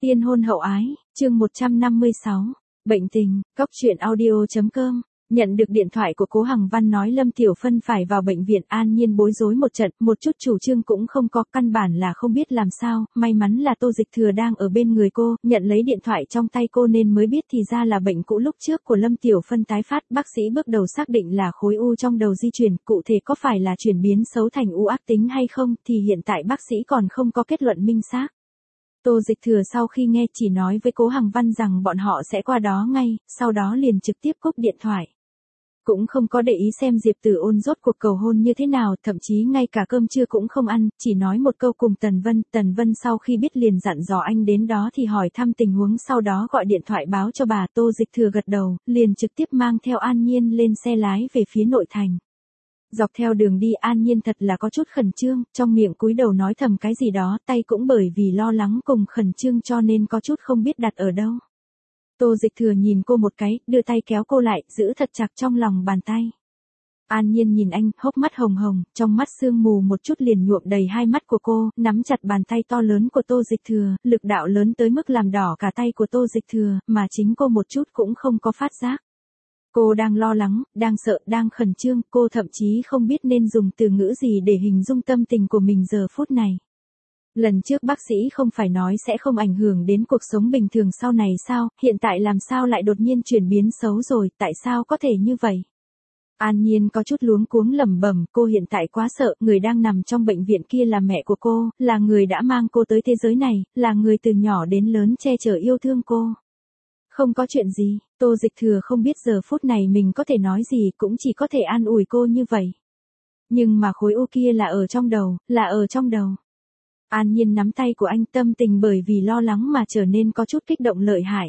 Tiên hôn hậu ái, chương 156. Bệnh tình, Cóc truyện audio.com. Nhận được điện thoại của Cố Hằng Văn nói Lâm Tiểu Phân phải vào bệnh viện, An Nhiên bối rối một trận, một chút chủ trương cũng không có, căn bản là không biết làm sao, may mắn là Tô Dịch Thừa đang ở bên người cô, nhận lấy điện thoại trong tay cô nên mới biết thì ra là bệnh cũ lúc trước của Lâm Tiểu Phân tái phát, bác sĩ bước đầu xác định là khối u trong đầu di chuyển, cụ thể có phải là chuyển biến xấu thành u ác tính hay không thì hiện tại bác sĩ còn không có kết luận minh xác. Tô Dịch Thừa sau khi nghe chỉ nói với Cố Hằng Văn rằng bọn họ sẽ qua đó ngay, sau đó liền trực tiếp cúp điện thoại. Cũng không có để ý xem Diệp Tử Ôn rốt cuộc cầu hôn như thế nào, thậm chí ngay cả cơm trưa cũng không ăn, chỉ nói một câu cùng Tần Vân sau khi biết liền dặn dò anh đến đó thì hỏi thăm tình huống, sau đó gọi điện thoại báo cho bà. Tô Dịch Thừa gật đầu, liền trực tiếp mang theo An Nhiên lên xe lái về phía nội thành. Dọc theo đường đi An Nhiên thật là có chút khẩn trương, trong miệng cúi đầu nói thầm cái gì đó, tay cũng bởi vì lo lắng cùng khẩn trương cho nên có chút không biết đặt ở đâu. Tô Dịch Thừa nhìn cô một cái, đưa tay kéo cô lại, giữ thật chặt trong lòng bàn tay. An Nhiên nhìn anh, hốc mắt hồng hồng, trong mắt sương mù một chút liền nhuộm đầy hai mắt của cô, nắm chặt bàn tay to lớn của Tô Dịch Thừa, lực đạo lớn tới mức làm đỏ cả tay của Tô Dịch Thừa, mà chính cô một chút cũng không có phát giác. Cô đang lo lắng, đang sợ, đang khẩn trương, cô thậm chí không biết nên dùng từ ngữ gì để hình dung tâm tình của mình giờ phút này. Lần trước bác sĩ không phải nói sẽ không ảnh hưởng đến cuộc sống bình thường sau này sao, hiện tại làm sao lại đột nhiên chuyển biến xấu rồi, tại sao có thể như vậy? An Nhiên có chút luống cuống lẩm bẩm, cô hiện tại quá sợ, người đang nằm trong bệnh viện kia là mẹ của cô, là người đã mang cô tới thế giới này, là người từ nhỏ đến lớn che chở yêu thương cô. Không có chuyện gì, Tô Dịch Thừa không biết giờ phút này mình có thể nói gì, cũng chỉ có thể an ủi cô như vậy. Nhưng mà khối u kia là ở trong đầu, là ở trong đầu. An Nhiên nắm tay của anh, tâm tình bởi vì lo lắng mà trở nên có chút kích động lợi hại.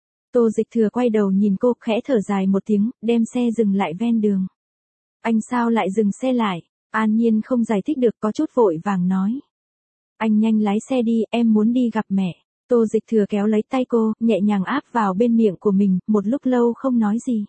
Tô Dịch Thừa quay đầu nhìn cô, khẽ thở dài một tiếng, đem xe dừng lại ven đường. Anh sao lại dừng xe lại? An Nhiên không giải thích được, có chút vội vàng nói. Anh nhanh lái xe đi, em muốn đi gặp mẹ. Tô Dịch Thừa kéo lấy tay cô, nhẹ nhàng áp vào bên miệng của mình, một lúc lâu không nói gì.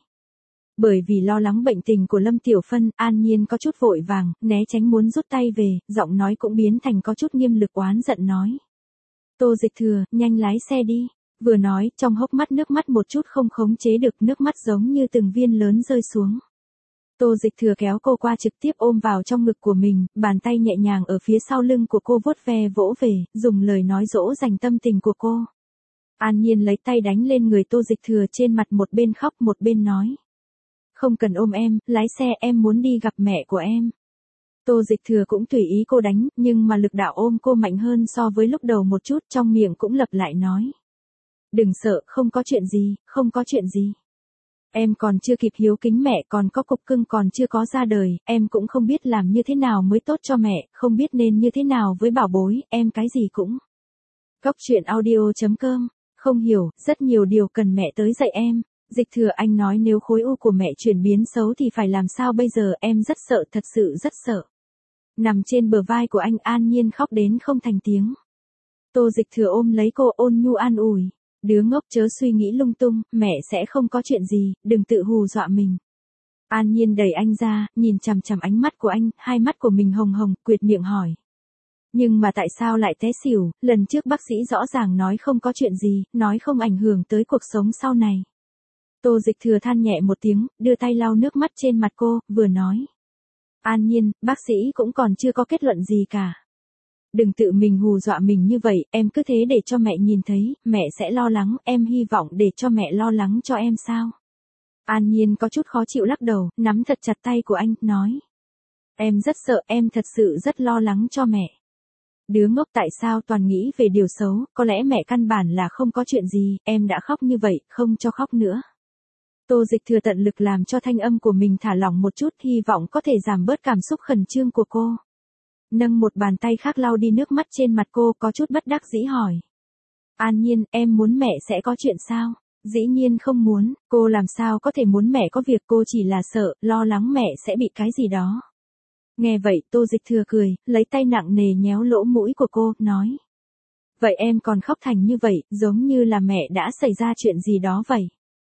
Bởi vì lo lắng bệnh tình của Lâm Tiểu Phân, An Nhiên có chút vội vàng, né tránh muốn rút tay về, giọng nói cũng biến thành có chút nghiêm lực oán giận nói. Tô Dịch Thừa, nhanh lái xe đi. Vừa nói, trong hốc mắt nước mắt một chút không khống chế được, nước mắt giống như từng viên lớn rơi xuống. Tô Dịch Thừa kéo cô qua trực tiếp ôm vào trong ngực của mình, bàn tay nhẹ nhàng ở phía sau lưng của cô vuốt ve vỗ về, dùng lời nói dỗ dành tâm tình của cô. An Nhiên lấy tay đánh lên người Tô Dịch Thừa, trên mặt một bên khóc một bên nói. Không cần ôm em, lái xe, em muốn đi gặp mẹ của em. Tô Dịch Thừa cũng tùy ý cô đánh, nhưng mà lực đạo ôm cô mạnh hơn so với lúc đầu một chút, trong miệng cũng lặp lại nói. Đừng sợ, không có chuyện gì, không có chuyện gì. Em còn chưa kịp hiếu kính mẹ, còn có cục cưng còn chưa có ra đời, em cũng không biết làm như thế nào mới tốt cho mẹ, không biết nên như thế nào với bảo bối, em cái gì cũng. Cóc truyện audio.com, không hiểu, rất nhiều điều cần mẹ tới dạy em. Dịch Thừa, anh nói nếu khối u của mẹ chuyển biến xấu thì phải làm sao bây giờ, em rất sợ, thật sự rất sợ. Nằm trên bờ vai của anh, An Nhiên khóc đến không thành tiếng. Tô Dịch Thừa ôm lấy cô, ôn nhu an ủi. Đứa ngốc chớ suy nghĩ lung tung, mẹ sẽ không có chuyện gì, đừng tự hù dọa mình. An Nhiên đẩy anh ra, nhìn chằm chằm ánh mắt của anh, hai mắt của mình hồng hồng, quệt miệng hỏi. Nhưng mà tại sao lại té xỉu, lần trước bác sĩ rõ ràng nói không có chuyện gì, nói không ảnh hưởng tới cuộc sống sau này. Tô Dịch Thừa than nhẹ một tiếng, đưa tay lau nước mắt trên mặt cô, vừa nói. An Nhiên, bác sĩ cũng còn chưa có kết luận gì cả. Đừng tự mình hù dọa mình như vậy, em cứ thế để cho mẹ nhìn thấy, mẹ sẽ lo lắng, em hy vọng để cho mẹ lo lắng cho em sao? An Nhiên có chút khó chịu lắc đầu, nắm thật chặt tay của anh, nói. Em rất sợ, em thật sự rất lo lắng cho mẹ. Đứa ngốc, tại sao toàn nghĩ về điều xấu, có lẽ mẹ căn bản là không có chuyện gì, em đã khóc như vậy, không cho khóc nữa. Tô Dịch Thừa tận lực làm cho thanh âm của mình thả lỏng một chút, hy vọng có thể giảm bớt cảm xúc khẩn trương của cô. Nâng một bàn tay khác lau đi nước mắt trên mặt cô, có chút bất đắc dĩ hỏi. An Nhiên, em muốn mẹ sẽ có chuyện sao? Dĩ nhiên không muốn, cô làm sao có thể muốn mẹ có việc, cô chỉ là sợ, lo lắng mẹ sẽ bị cái gì đó. Nghe vậy, Tô Dịch Thừa cười, lấy tay nặng nề nhéo lỗ mũi của cô, nói. Vậy em còn khóc thành như vậy, giống như là mẹ đã xảy ra chuyện gì đó vậy.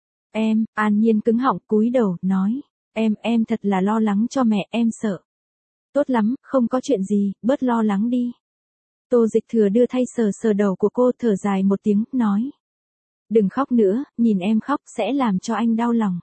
An Nhiên cứng họng cúi đầu, nói. Em thật là lo lắng cho mẹ, em sợ. Tốt lắm, không có chuyện gì, bớt lo lắng đi. Tô Dịch Thừa đưa thay sờ sờ đầu của cô, thở dài một tiếng, nói. Đừng khóc nữa, nhìn em khóc sẽ làm cho anh đau lòng.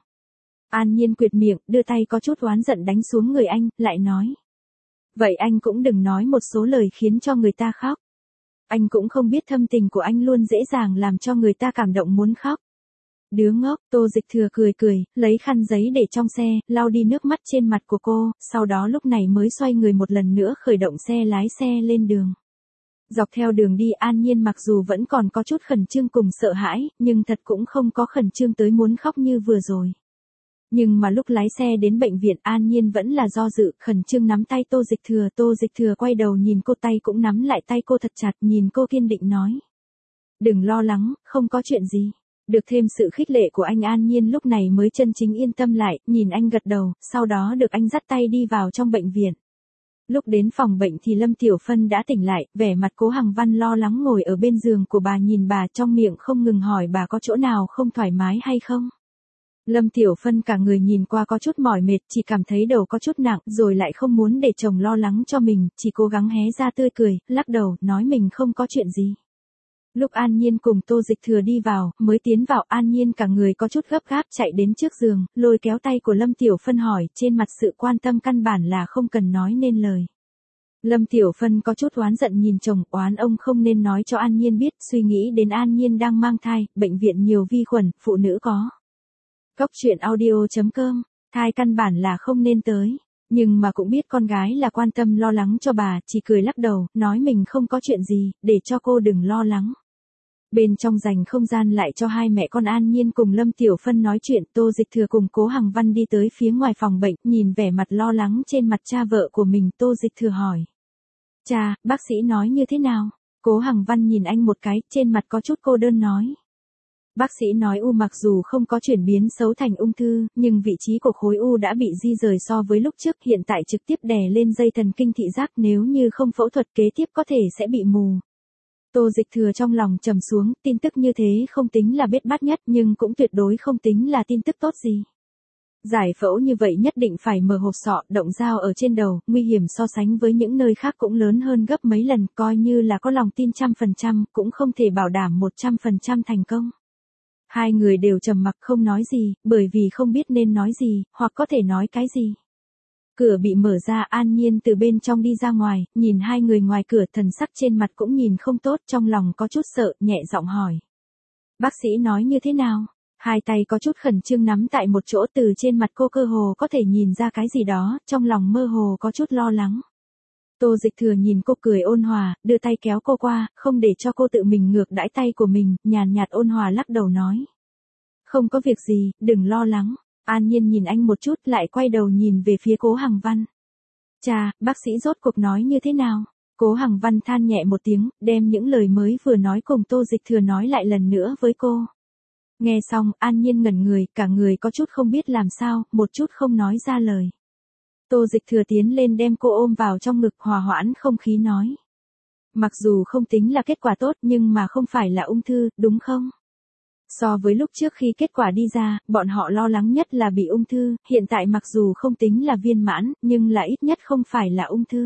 An Nhiên quệt miệng, đưa tay có chút oán giận đánh xuống người anh, lại nói. Vậy anh cũng đừng nói một số lời khiến cho người ta khóc. Anh cũng không biết thâm tình của anh luôn dễ dàng làm cho người ta cảm động muốn khóc. Đứa ngốc. Tô Dịch Thừa cười cười, lấy khăn giấy để trong xe, lau đi nước mắt trên mặt của cô, sau đó lúc này mới xoay người một lần nữa khởi động xe lái xe lên đường. Dọc theo đường đi An Nhiên mặc dù vẫn còn có chút khẩn trương cùng sợ hãi, nhưng thật cũng không có khẩn trương tới muốn khóc như vừa rồi. Nhưng mà lúc lái xe đến bệnh viện An Nhiên vẫn là do dự, khẩn trương nắm tay Tô Dịch Thừa quay đầu nhìn cô, tay cũng nắm lại tay cô thật chặt, nhìn cô kiên định nói. Đừng lo lắng, không có chuyện gì. Được thêm sự khích lệ của anh An Nhiên lúc này mới chân chính yên tâm lại, nhìn anh gật đầu, sau đó được anh dắt tay đi vào trong bệnh viện. Lúc đến phòng bệnh thì Lâm Tiểu Phân đã tỉnh lại, vẻ mặt Cố Hằng Văn lo lắng ngồi ở bên giường của bà, nhìn bà trong miệng không ngừng hỏi bà có chỗ nào không thoải mái hay không. Lâm Tiểu Phân cả người nhìn qua có chút mỏi mệt, chỉ cảm thấy đầu có chút nặng, rồi lại không muốn để chồng lo lắng cho mình, chỉ cố gắng hé ra tươi cười, lắc đầu, nói mình không có chuyện gì. Lúc An Nhiên cùng Tô Dịch Thừa đi vào, mới tiến vào An Nhiên cả người có chút gấp gáp chạy đến trước giường, lôi kéo tay của Lâm Tiểu Phân hỏi, trên mặt sự quan tâm căn bản là không cần nói nên lời. Lâm Tiểu Phân có chút oán giận nhìn chồng, oán ông không nên nói cho An Nhiên biết, suy nghĩ đến An Nhiên đang mang thai, bệnh viện nhiều vi khuẩn, phụ nữ có. Cóc truyện audio.com, thai căn bản là không nên tới. Nhưng mà cũng biết con gái là quan tâm lo lắng cho bà, chỉ cười lắc đầu, nói mình không có chuyện gì, để cho cô đừng lo lắng. Bên trong dành không gian lại cho hai mẹ con An Nhiên cùng Lâm Tiểu Phân nói chuyện, Tô Dịch Thừa cùng Cố Hằng Văn đi tới phía ngoài phòng bệnh, nhìn vẻ mặt lo lắng trên mặt cha vợ của mình, Tô Dịch Thừa hỏi. Cha, bác sĩ nói như thế nào? Cố Hằng Văn nhìn anh một cái, trên mặt có chút cô đơn nói. Bác sĩ nói u mặc dù không có chuyển biến xấu thành ung thư, nhưng vị trí của khối u đã bị di rời so với lúc trước, hiện tại trực tiếp đè lên dây thần kinh thị giác, nếu như không phẫu thuật kế tiếp có thể sẽ bị mù. Tô Dịch Thừa trong lòng trầm xuống, tin tức như thế không tính là bết bát nhất nhưng cũng tuyệt đối không tính là tin tức tốt gì. Giải phẫu như vậy nhất định phải mở hộp sọ, động dao ở trên đầu, nguy hiểm so sánh với những nơi khác cũng lớn hơn gấp mấy lần, coi như là có lòng tin 100%, cũng không thể bảo đảm 100% thành công. Hai người đều trầm mặc không nói gì, bởi vì không biết nên nói gì, hoặc có thể nói cái gì. Cửa bị mở ra, An Nhiên từ bên trong đi ra ngoài, nhìn hai người ngoài cửa, thần sắc trên mặt cũng nhìn không tốt, trong lòng có chút sợ, nhẹ giọng hỏi. Bác sĩ nói như thế nào? Hai tay có chút khẩn trương nắm tại một chỗ, từ trên mặt cô cơ hồ có thể nhìn ra cái gì đó, trong lòng mơ hồ có chút lo lắng. Tô Dịch Thừa nhìn cô cười ôn hòa, đưa tay kéo cô qua, không để cho cô tự mình ngược đãi tay của mình, nhàn nhạt ôn hòa lắc đầu nói. Không có việc gì, đừng lo lắng. An Nhiên nhìn anh một chút, lại quay đầu nhìn về phía Cố Hằng Văn. Cha, bác sĩ rốt cuộc nói như thế nào? Cố Hằng Văn than nhẹ một tiếng, đem những lời mới vừa nói cùng Tô Dịch Thừa nói lại lần nữa với cô. Nghe xong, An Nhiên ngẩn người, cả người có chút không biết làm sao, một chút không nói ra lời. Tô Dịch Thừa tiến lên đem cô ôm vào trong ngực, hòa hoãn không khí nói. Mặc dù không tính là kết quả tốt nhưng mà không phải là ung thư, đúng không? So với lúc trước khi kết quả đi ra, bọn họ lo lắng nhất là bị ung thư, hiện tại mặc dù không tính là viên mãn, nhưng là ít nhất không phải là ung thư.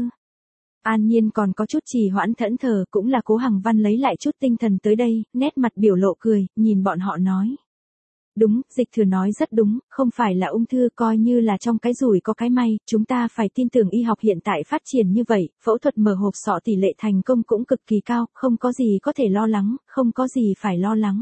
An Nhiên còn có chút trì hoãn thẫn thờ, cũng là Cố Hằng Văn lấy lại chút tinh thần tới đây, nét mặt biểu lộ cười, nhìn bọn họ nói. Đúng, Dịch Thừa nói rất đúng, không phải là ung thư, coi như là trong cái rủi có cái may, chúng ta phải tin tưởng y học hiện tại phát triển như vậy, phẫu thuật mở hộp sọ tỷ lệ thành công cũng cực kỳ cao, không có gì có thể lo lắng, không có gì phải lo lắng.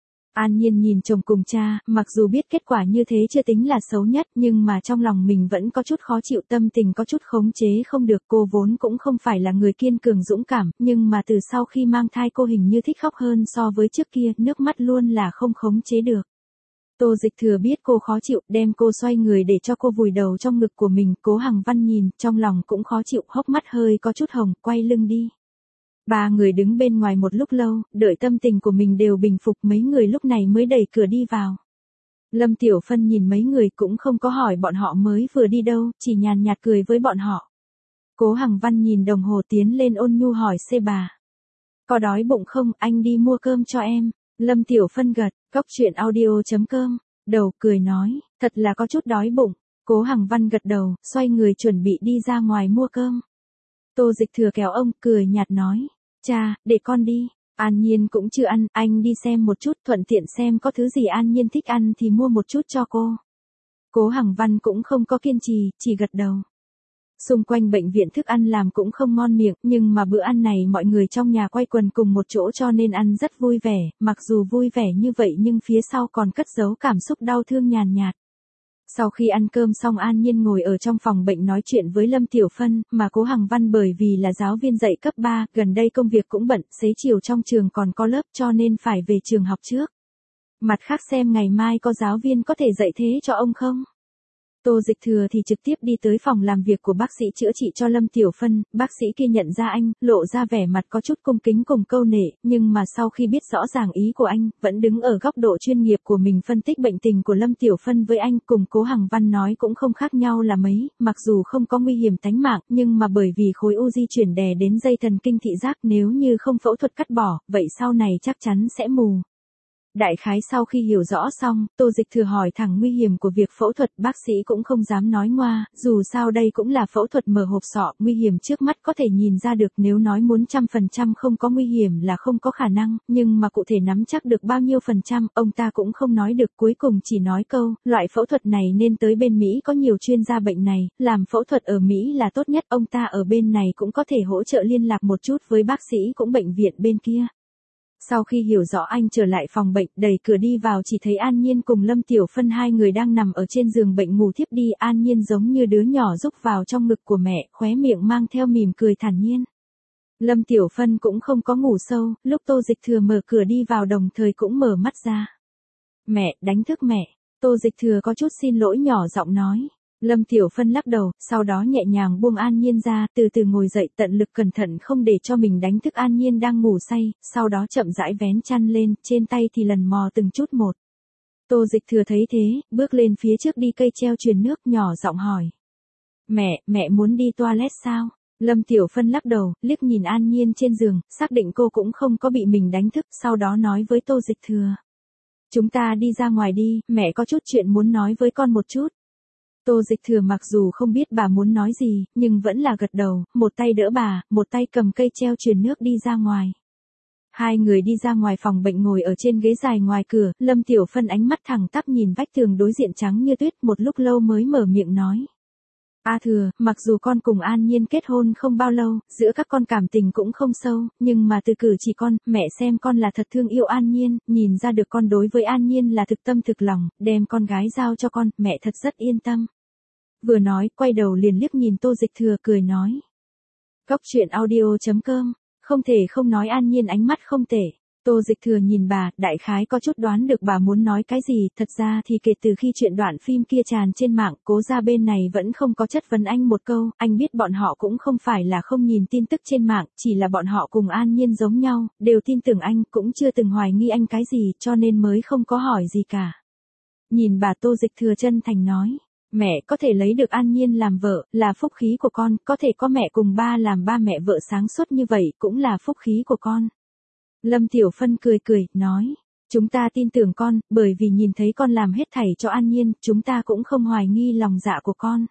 An Nhiên nhìn chồng cùng cha, mặc dù biết kết quả như thế chưa tính là xấu nhất, nhưng mà trong lòng mình vẫn có chút khó chịu, tâm tình có chút khống chế không được. Cô vốn cũng không phải là người kiên cường dũng cảm, nhưng mà từ sau khi mang thai cô hình như thích khóc hơn so với trước kia, nước mắt luôn là không khống chế được. Tô Dịch Thừa biết cô khó chịu, đem cô xoay người để cho cô vùi đầu trong ngực của mình. Cố Hằng Văn nhìn, trong lòng cũng khó chịu, hốc mắt hơi có chút hồng, quay lưng đi. Ba người đứng bên ngoài một lúc lâu, đợi tâm tình của mình đều bình phục, mấy người lúc này mới đẩy cửa đi vào. Lâm Tiểu Phân nhìn mấy người cũng không có hỏi bọn họ mới vừa đi đâu, chỉ nhàn nhạt cười với bọn họ. Cố Hằng Văn nhìn đồng hồ tiến lên ôn nhu hỏi C bà. Có đói bụng không, anh đi mua cơm cho em. Lâm Tiểu Phân gật, cóc truyện audio.com, đầu cười nói, thật là có chút đói bụng. Cố Hằng Văn gật đầu, xoay người chuẩn bị đi ra ngoài mua cơm. Tô Dịch Thừa kéo ông, cười nhạt nói. Cha, để con đi. An Nhiên cũng chưa ăn, anh đi xem một chút, thuận tiện xem có thứ gì An Nhiên thích ăn thì mua một chút cho cô. Cố Hằng Văn cũng không có kiên trì, chỉ gật đầu. Xung quanh bệnh viện thức ăn làm cũng không ngon miệng, nhưng mà bữa ăn này mọi người trong nhà quay quần cùng một chỗ cho nên ăn rất vui vẻ, mặc dù vui vẻ như vậy nhưng phía sau còn cất giấu cảm xúc đau thương nhàn nhạt. Sau khi ăn cơm xong An Nhiên ngồi ở trong phòng bệnh nói chuyện với Lâm Tiểu Phân, mà Cố Hằng Văn bởi vì là giáo viên dạy cấp 3, gần đây công việc cũng bận, xế chiều trong trường còn có lớp cho nên phải về trường học trước. Mặt khác xem ngày mai có giáo viên có thể dạy thế cho ông không? Tô Dịch Thừa thì trực tiếp đi tới phòng làm việc của bác sĩ chữa trị cho Lâm Tiểu Phân, bác sĩ kia nhận ra anh, lộ ra vẻ mặt có chút cung kính cùng câu nể, nhưng mà sau khi biết rõ ràng ý của anh, vẫn đứng ở góc độ chuyên nghiệp của mình phân tích bệnh tình của Lâm Tiểu Phân với anh, cùng Cố Hằng Văn nói cũng không khác nhau là mấy, mặc dù không có nguy hiểm tánh mạng, nhưng mà bởi vì khối u di chuyển đè đến dây thần kinh thị giác, nếu như không phẫu thuật cắt bỏ, vậy sau này chắc chắn sẽ mù. Đại khái sau khi hiểu rõ xong, Tô Dịch Thừa hỏi thẳng nguy hiểm của việc phẫu thuật, bác sĩ cũng không dám nói ngoa, dù sao đây cũng là phẫu thuật mở hộp sọ, nguy hiểm trước mắt có thể nhìn ra được, nếu nói muốn 100% không có nguy hiểm là không có khả năng, nhưng mà cụ thể nắm chắc được bao nhiêu phần trăm, ông ta cũng không nói được, cuối cùng chỉ nói câu, loại phẫu thuật này nên tới bên Mỹ có nhiều chuyên gia bệnh này, làm phẫu thuật ở Mỹ là tốt nhất, ông ta ở bên này cũng có thể hỗ trợ liên lạc một chút với bác sĩ cũng bệnh viện bên kia. Sau khi hiểu rõ anh trở lại phòng bệnh, đẩy cửa đi vào chỉ thấy An Nhiên cùng Lâm Tiểu Phân hai người đang nằm ở trên giường bệnh ngủ thiếp đi, An Nhiên giống như đứa nhỏ rúc vào trong ngực của mẹ, khóe miệng mang theo mỉm cười thản nhiên. Lâm Tiểu Phân cũng không có ngủ sâu, lúc Tô Dịch Thừa mở cửa đi vào đồng thời cũng mở mắt ra. Mẹ, đánh thức mẹ. Tô Dịch Thừa có chút xin lỗi nhỏ giọng nói. Lâm Tiểu Phân lắc đầu, sau đó nhẹ nhàng buông An Nhiên ra, từ từ ngồi dậy, tận lực cẩn thận không để cho mình đánh thức An Nhiên đang ngủ say, sau đó chậm rãi vén chăn lên, trên tay thì lần mò từng chút một. Tô Dịch Thừa thấy thế, bước lên phía trước đi cây treo truyền nước, nhỏ giọng hỏi. Mẹ muốn đi toilet sao? Lâm Tiểu Phân lắc đầu, liếc nhìn An Nhiên trên giường, xác định cô cũng không có bị mình đánh thức, sau đó nói với Tô Dịch Thừa. Chúng ta đi ra ngoài đi, mẹ có chút chuyện muốn nói với con một chút. Tô Dịch Thừa mặc dù không biết bà muốn nói gì, nhưng vẫn là gật đầu, một tay đỡ bà, một tay cầm cây treo truyền nước đi ra ngoài. Hai người đi ra ngoài phòng bệnh ngồi ở trên ghế dài ngoài cửa, Lâm Tiểu Phân ánh mắt thẳng tắp nhìn vách tường đối diện trắng như tuyết, một lúc lâu mới mở miệng nói. A Thừa, mặc dù con cùng An Nhiên kết hôn không bao lâu, giữa các con cảm tình cũng không sâu, nhưng mà từ cử chỉ con, mẹ xem con là thật thương yêu An Nhiên, nhìn ra được con đối với An Nhiên là thực tâm thực lòng, đem con gái giao cho con, mẹ thật rất yên tâm. Vừa nói, quay đầu liền liếc nhìn Tô Dịch Thừa cười nói. Cóc truyện audio.com, không thể không nói An Nhiên ánh mắt không tệ. Tô Dịch Thừa nhìn bà, đại khái có chút đoán được bà muốn nói cái gì, thật ra thì kể từ khi chuyện đoạn phim kia tràn trên mạng, Cố gia bên này vẫn không có chất vấn anh một câu, anh biết bọn họ cũng không phải là không nhìn tin tức trên mạng, chỉ là bọn họ cùng An Nhiên giống nhau, đều tin tưởng anh, cũng chưa từng hoài nghi anh cái gì, cho nên mới không có hỏi gì cả. Nhìn bà Tô Dịch Thừa chân thành nói. Mẹ có thể lấy được An Nhiên làm vợ, là phúc khí của con, có thể có mẹ cùng ba làm ba mẹ vợ sáng suốt như vậy, cũng là phúc khí của con. Lâm Tiểu Phân cười cười, nói, chúng ta tin tưởng con, bởi vì nhìn thấy con làm hết thảy cho An Nhiên, chúng ta cũng không hoài nghi lòng dạ của con.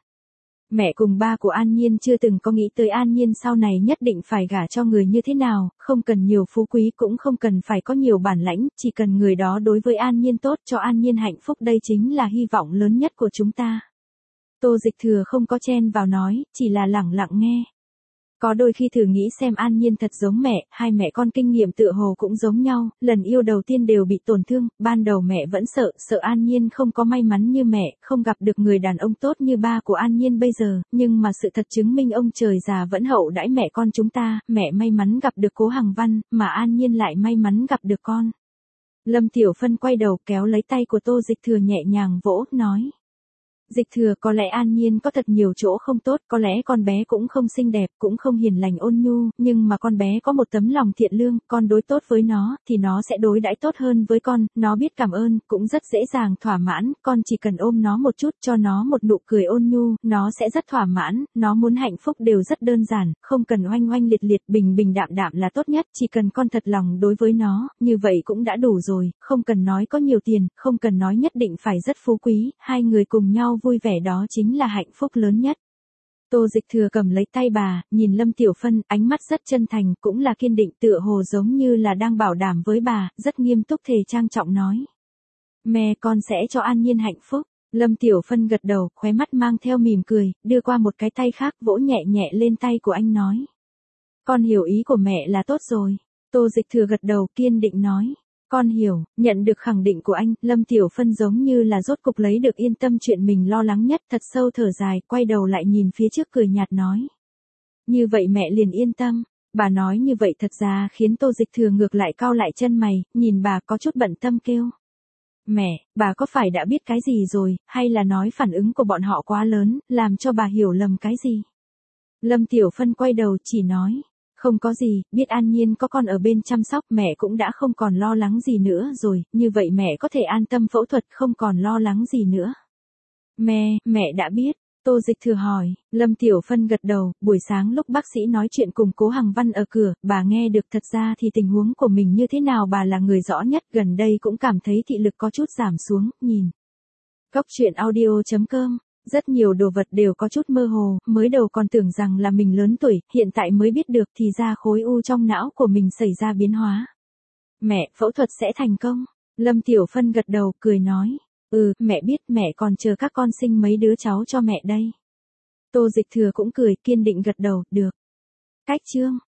Mẹ cùng ba của An Nhiên chưa từng có nghĩ tới An Nhiên sau này nhất định phải gả cho người như thế nào, không cần nhiều phú quý cũng không cần phải có nhiều bản lãnh, chỉ cần người đó đối với An Nhiên tốt, cho An Nhiên hạnh phúc, đây chính là hy vọng lớn nhất của chúng ta. Tô Dịch Thừa không có chen vào nói, chỉ là lẳng lặng nghe. Có đôi khi thử nghĩ xem An Nhiên thật giống mẹ, hai mẹ con kinh nghiệm tựa hồ cũng giống nhau, lần yêu đầu tiên đều bị tổn thương, ban đầu mẹ vẫn sợ An Nhiên không có may mắn như mẹ, không gặp được người đàn ông tốt như ba của An Nhiên bây giờ, nhưng mà sự thật chứng minh ông trời già vẫn hậu đãi mẹ con chúng ta, mẹ may mắn gặp được Cố Hằng Văn, mà An Nhiên lại may mắn gặp được con. Lâm Tiểu Phân quay đầu kéo lấy tay của Tô Dịch Thừa nhẹ nhàng vỗ, nói. Dịch Thừa, có lẽ An Nhiên có thật nhiều chỗ không tốt, có lẽ con bé cũng không xinh đẹp, cũng không hiền lành ôn nhu, nhưng mà con bé có một tấm lòng thiện lương, con đối tốt với nó, thì nó sẽ đối đãi tốt hơn với con, nó biết cảm ơn, cũng rất dễ dàng thỏa mãn, con chỉ cần ôm nó một chút, cho nó một nụ cười ôn nhu, nó sẽ rất thỏa mãn, nó muốn hạnh phúc đều rất đơn giản, không cần oanh oanh liệt liệt, bình bình đạm đạm là tốt nhất, chỉ cần con thật lòng đối với nó, như vậy cũng đã đủ rồi, không cần nói có nhiều tiền, không cần nói nhất định phải rất phú quý, hai người cùng nhau vui vẻ đó chính là hạnh phúc lớn nhất. Tô Dịch Thừa cầm lấy tay bà, nhìn Lâm Tiểu Phân, ánh mắt rất chân thành, cũng là kiên định tựa hồ giống như là đang bảo đảm với bà, rất nghiêm túc thề trang trọng nói. Mẹ con sẽ cho An Nhiên hạnh phúc. Lâm Tiểu Phân gật đầu, khóe mắt mang theo mỉm cười, đưa qua một cái tay khác vỗ nhẹ nhẹ lên tay của anh nói. Con hiểu ý của mẹ là tốt rồi. Tô Dịch Thừa gật đầu kiên định nói. Con hiểu, nhận được khẳng định của anh, Lâm Tiểu Phân giống như là rốt cục lấy được yên tâm chuyện mình lo lắng nhất, thật sâu thở dài, quay đầu lại nhìn phía trước cười nhạt nói. Như vậy mẹ liền yên tâm. Bà nói như vậy thật ra khiến Tô Dịch Thừa ngược lại cau lại chân mày, nhìn bà có chút bận tâm kêu. Mẹ, bà có phải đã biết cái gì rồi, hay là nói phản ứng của bọn họ quá lớn, làm cho bà hiểu lầm cái gì? Lâm Tiểu Phân quay đầu chỉ nói. Không có gì, biết An Nhiên có con ở bên chăm sóc mẹ cũng đã không còn lo lắng gì nữa rồi, như vậy mẹ có thể an tâm phẫu thuật không còn lo lắng gì nữa. Mẹ đã biết. Tô Dịch Thừa hỏi, Lâm Tiểu Phân gật đầu, buổi sáng lúc bác sĩ nói chuyện cùng Cố Hằng Văn ở cửa, bà nghe được thật ra thì tình huống của mình như thế nào bà là người rõ nhất, gần đây cũng cảm thấy thị lực có chút giảm xuống, nhìn. Góc truyện audio.com, rất nhiều đồ vật đều có chút mơ hồ, mới đầu còn tưởng rằng là mình lớn tuổi, hiện tại mới biết được thì ra khối u trong não của mình xảy ra biến hóa. Mẹ, phẫu thuật sẽ thành công. Lâm Tiểu Phân gật đầu, cười nói. Mẹ biết, mẹ còn chờ các con sinh mấy đứa cháu cho mẹ đây. Tô Dịch Thừa cũng cười, kiên định gật đầu, được. Cách chương.